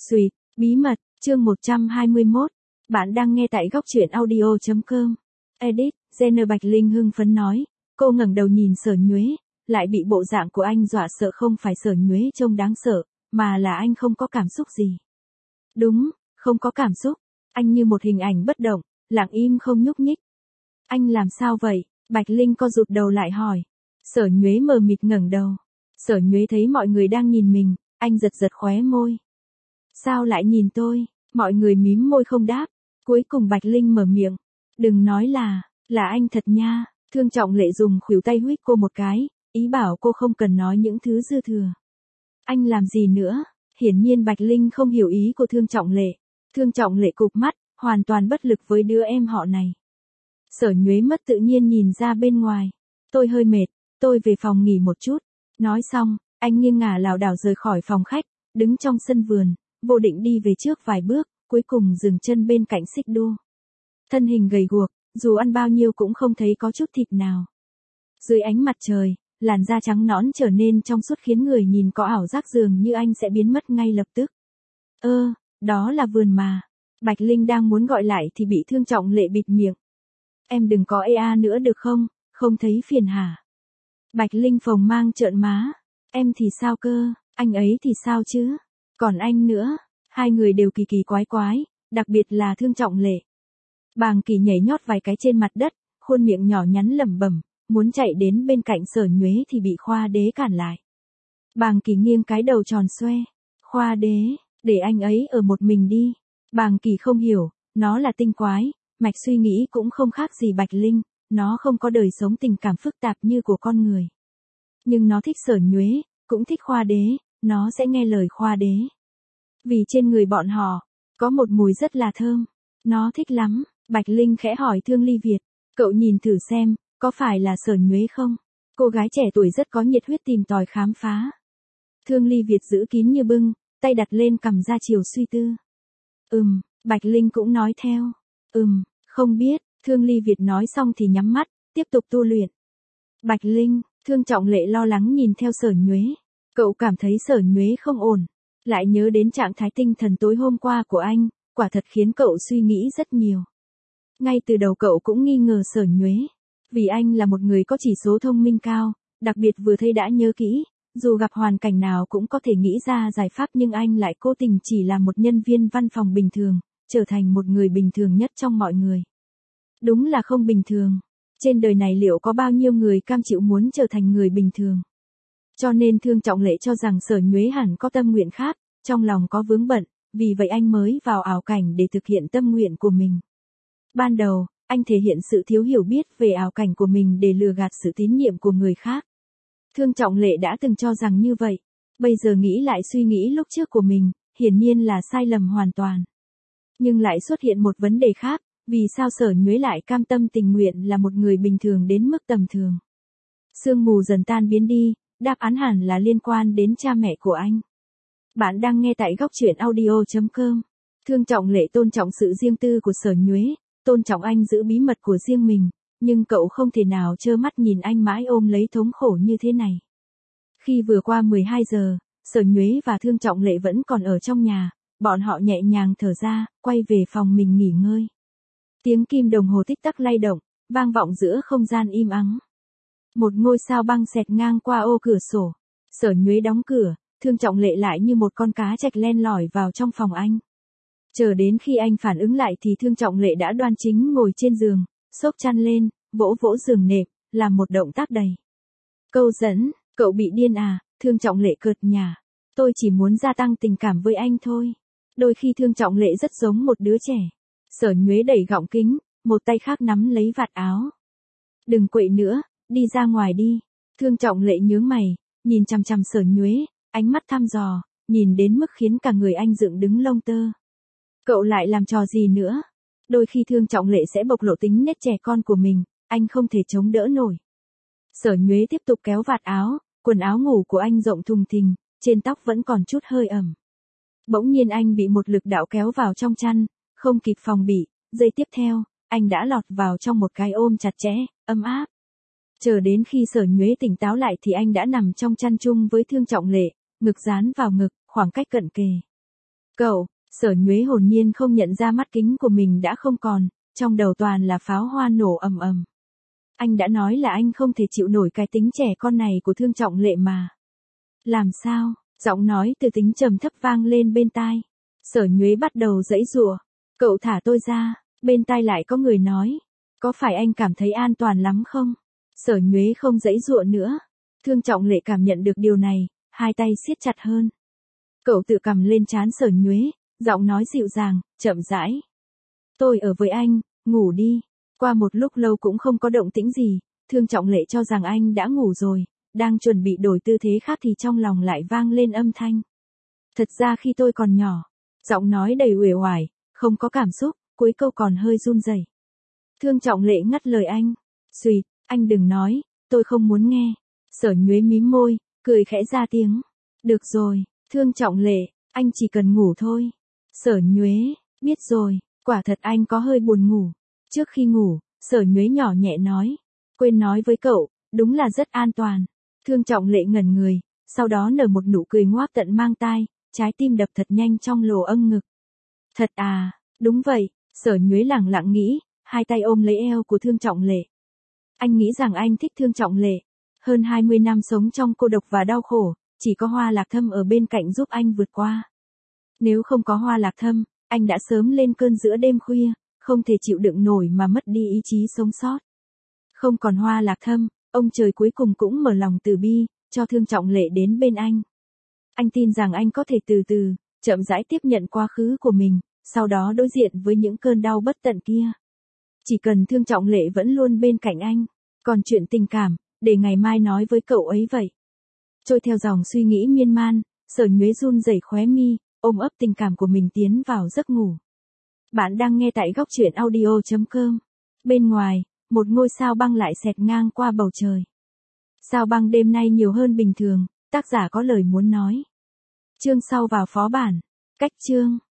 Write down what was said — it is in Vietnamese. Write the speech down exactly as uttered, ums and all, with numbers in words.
Xuyệt, bí mật, chương một trăm hai mươi mốt. Bạn đang nghe tại góc truyện audio chấm com. Edit, Jenner Bạch Linh hưng phấn nói. Cô ngẩng đầu nhìn Sở Nhuế, lại bị bộ dạng của anh dọa sợ. Không phải Sở Nhuế trông đáng sợ, mà là anh không có cảm xúc gì. Đúng, không có cảm xúc. Anh như một hình ảnh bất động, lặng im không nhúc nhích. Anh làm sao vậy? Bạch Linh co rụt đầu lại hỏi. Sở Nhuế mờ mịt ngẩng đầu. Sở Nhuế thấy mọi người đang nhìn mình, anh giật giật khóe môi. Sao lại nhìn tôi? Mọi người mím môi không đáp. Cuối cùng Bạch Linh mở miệng. Đừng nói là, là anh thật nha. Thương Trọng Lệ dùng khuỷu tay huých cô một cái, ý bảo cô không cần nói những thứ dư thừa. Anh làm gì nữa? Hiển nhiên Bạch Linh không hiểu ý của Thương Trọng Lệ. Thương Trọng Lệ cụp mắt, hoàn toàn bất lực với đứa em họ này. Sở Nhuế mất tự nhiên nhìn ra bên ngoài. Tôi hơi mệt, tôi về phòng nghỉ một chút. Nói xong, anh nghiêng ngả lảo đảo rời khỏi phòng khách, đứng trong sân vườn, vô định đi về trước vài bước, cuối cùng dừng chân bên cạnh xích đu. Thân hình gầy guộc, dù ăn bao nhiêu cũng không thấy có chút thịt nào. Dưới ánh mặt trời, làn da trắng nõn trở nên trong suốt khiến người nhìn có ảo giác dường như anh sẽ biến mất ngay lập tức. Ơ, đó là vườn mà. Bạch Linh đang muốn gọi lại thì bị Thương Trọng Lệ bịt miệng. Em đừng có ê a nữa được không, không thấy phiền hả? Bạch Linh phồng mang trợn má. Em thì sao cơ, anh ấy thì sao chứ? Còn anh nữa, hai người đều kỳ kỳ quái quái, đặc biệt là Thương Trọng Lệ. Bàng Kỳ nhảy nhót vài cái trên mặt đất, khuôn miệng nhỏ nhắn lẩm bẩm, muốn chạy đến bên cạnh Sở Nhuế thì bị Khoa Đế cản lại. Bàng Kỳ nghiêng cái đầu tròn xoe. Khoa Đế, để anh ấy ở một mình đi. Bàng Kỳ không hiểu, nó là tinh quái, mạch suy nghĩ cũng không khác gì Bạch Linh, nó không có đời sống tình cảm phức tạp như của con người. Nhưng nó thích Sở Nhuế, cũng thích Khoa Đế, nó sẽ nghe lời Khoa Đế. Vì trên người bọn họ, có một mùi rất là thơm. Nó thích lắm. Bạch Linh khẽ hỏi Thương Ly Việt. Cậu nhìn thử xem, có phải là Sở Nhuế không? Cô gái trẻ tuổi rất có nhiệt huyết tìm tòi khám phá. Thương Ly Việt giữ kín như bưng, tay đặt lên cằm ra chiều suy tư. Ừm, Bạch Linh cũng nói theo. Ừm, không biết. Thương Ly Việt nói xong thì nhắm mắt, tiếp tục tu luyện. Bạch Linh, Thương Trọng Lệ lo lắng nhìn theo Sở Nhuế. Cậu cảm thấy Sở Nhuế không ổn. Lại nhớ đến trạng thái tinh thần tối hôm qua của anh, quả thật khiến cậu suy nghĩ rất nhiều. Ngay từ đầu cậu cũng nghi ngờ Sở Nhuế. Vì anh là một người có chỉ số thông minh cao, đặc biệt vừa thấy đã nhớ kỹ, dù gặp hoàn cảnh nào cũng có thể nghĩ ra giải pháp, nhưng anh lại cố tình chỉ là một nhân viên văn phòng bình thường, trở thành một người bình thường nhất trong mọi người. Đúng là không bình thường. Trên đời này liệu có bao nhiêu người cam chịu muốn trở thành người bình thường? Cho nên Thương Trọng Lệ cho rằng Sở Nhuế hẳn có tâm nguyện khác, trong lòng có vướng bận, vì vậy anh mới vào ảo cảnh để thực hiện tâm nguyện của mình. Ban đầu, anh thể hiện sự thiếu hiểu biết về ảo cảnh của mình để lừa gạt sự tín nhiệm của người khác. Thương Trọng Lệ đã từng cho rằng như vậy, bây giờ nghĩ lại suy nghĩ lúc trước của mình, hiển nhiên là sai lầm hoàn toàn. Nhưng lại xuất hiện một vấn đề khác, vì sao Sở Nhuế lại cam tâm tình nguyện là một người bình thường đến mức tầm thường? Sương mù dần tan biến đi, đáp án hẳn là liên quan đến cha mẹ của anh. Bạn đang nghe tại góc truyện audio chấm com. Thương Trọng Lệ tôn trọng sự riêng tư của Sở Nhuế, tôn trọng anh giữ bí mật của riêng mình, nhưng cậu không thể nào trơ mắt nhìn anh mãi ôm lấy thống khổ như thế này. Khi vừa qua mười hai giờ, Sở Nhuế và Thương Trọng Lệ vẫn còn ở trong nhà, bọn họ nhẹ nhàng thở ra, quay về phòng mình nghỉ ngơi. Tiếng kim đồng hồ tích tắc lay động, vang vọng giữa không gian im ắng. Một ngôi sao băng xẹt ngang qua ô cửa sổ. Sở Nhuế đóng cửa, Thương Trọng Lệ lại như một con cá trạch len lỏi vào trong phòng anh. Chờ đến khi anh phản ứng lại thì Thương Trọng Lệ đã đoan chính ngồi trên giường, xốc chăn lên, vỗ vỗ giường nệm, làm một động tác đầy câu dẫn. Cậu bị điên à? Thương Trọng Lệ cợt nhả. Tôi chỉ muốn gia tăng tình cảm với anh thôi. Đôi khi Thương Trọng Lệ rất giống một đứa trẻ. Sở Nhuế đẩy gọng kính, một tay khác nắm lấy vạt áo. Đừng quậy nữa, đi ra ngoài đi. Thương Trọng Lệ nhướng mày, nhìn chằm chằm Sở Nhuế, ánh mắt thăm dò, nhìn đến mức khiến cả người anh dựng đứng lông tơ. Cậu lại làm trò gì nữa? Đôi khi Thương Trọng Lệ sẽ bộc lộ tính nết trẻ con của mình, anh không thể chống đỡ nổi. Sở Nhuế tiếp tục kéo vạt áo, quần áo ngủ của anh rộng thùng thình, trên tóc vẫn còn chút hơi ẩm. Bỗng nhiên anh bị một lực đạo kéo vào trong chăn, không kịp phòng bị, giây tiếp theo, anh đã lọt vào trong một cái ôm chặt chẽ, ấm áp. Chờ đến khi Sở Nhuế tỉnh táo lại thì anh đã nằm trong chăn chung với Thương Trọng Lệ, ngực dán vào ngực, khoảng cách cận kề. Cậu, Sở Nhuế hồn nhiên không nhận ra mắt kính của mình đã không còn, trong đầu toàn là pháo hoa nổ ầm ầm. Anh đã nói là anh không thể chịu nổi cái tính trẻ con này của Thương Trọng Lệ mà. Làm sao? Giọng nói từ tính trầm thấp vang lên bên tai. Sở Nhuế bắt đầu giãy giụa. Cậu thả tôi ra. Bên tai lại có người nói. Có phải anh cảm thấy an toàn lắm không? Sở Nhuế không giãy giụa nữa. Thương Trọng Lệ cảm nhận được điều này, hai tay siết chặt hơn. Cậu tự cầm lên trán Sở Nhuế, giọng nói dịu dàng, chậm rãi. Tôi ở với anh, ngủ đi. Qua một lúc lâu cũng không có động tĩnh gì, Thương Trọng Lệ cho rằng anh đã ngủ rồi, đang chuẩn bị đổi tư thế khác thì trong lòng lại vang lên âm thanh. Thật ra khi tôi còn nhỏ, giọng nói đầy uể oải, không có cảm xúc, cuối câu còn hơi run rẩy. Thương Trọng Lệ ngắt lời anh. Xuyệt, anh đừng nói, tôi không muốn nghe. Sở Nhuế mím môi, cười khẽ ra tiếng. Được rồi, Thương Trọng Lệ, anh chỉ cần ngủ thôi. Sở Nhuế, biết rồi, quả thật anh có hơi buồn ngủ. Trước khi ngủ, Sở Nhuế nhỏ nhẹ nói. Quên nói với cậu, đúng là rất an toàn. Thương Trọng Lệ ngẩn người, sau đó nở một nụ cười ngoác tận mang tai, trái tim đập thật nhanh trong lỗ âng ngực. Thật à, đúng vậy, Sở Nhuế lẳng lặng nghĩ, hai tay ôm lấy eo của Thương Trọng Lệ. Anh nghĩ rằng anh thích Thương Trọng Lệ. Hơn hai mươi năm sống trong cô độc và đau khổ, chỉ có Hoa Lạc Thâm ở bên cạnh giúp anh vượt qua. Nếu không có Hoa Lạc Thâm, anh đã sớm lên cơn giữa đêm khuya, không thể chịu đựng nổi mà mất đi ý chí sống sót. Không còn Hoa Lạc Thâm, ông trời cuối cùng cũng mở lòng từ bi, cho Thương Trọng Lệ đến bên anh. Anh tin rằng anh có thể từ từ, chậm rãi tiếp nhận quá khứ của mình, sau đó đối diện với những cơn đau bất tận kia. Chỉ cần Thương Trọng Lệ vẫn luôn bên cạnh anh, còn chuyện tình cảm, để ngày mai nói với cậu ấy vậy. Trôi theo dòng suy nghĩ miên man, Sở Nhuế run rẩy khóe mi, ôm ấp tình cảm của mình tiến vào giấc ngủ. Bạn đang nghe tại góc truyện audio chấm com. Bên ngoài, một ngôi sao băng lại xẹt ngang qua bầu trời. Sao băng đêm nay nhiều hơn bình thường, tác giả có lời muốn nói. Chương sau vào phó bản. Cách chương.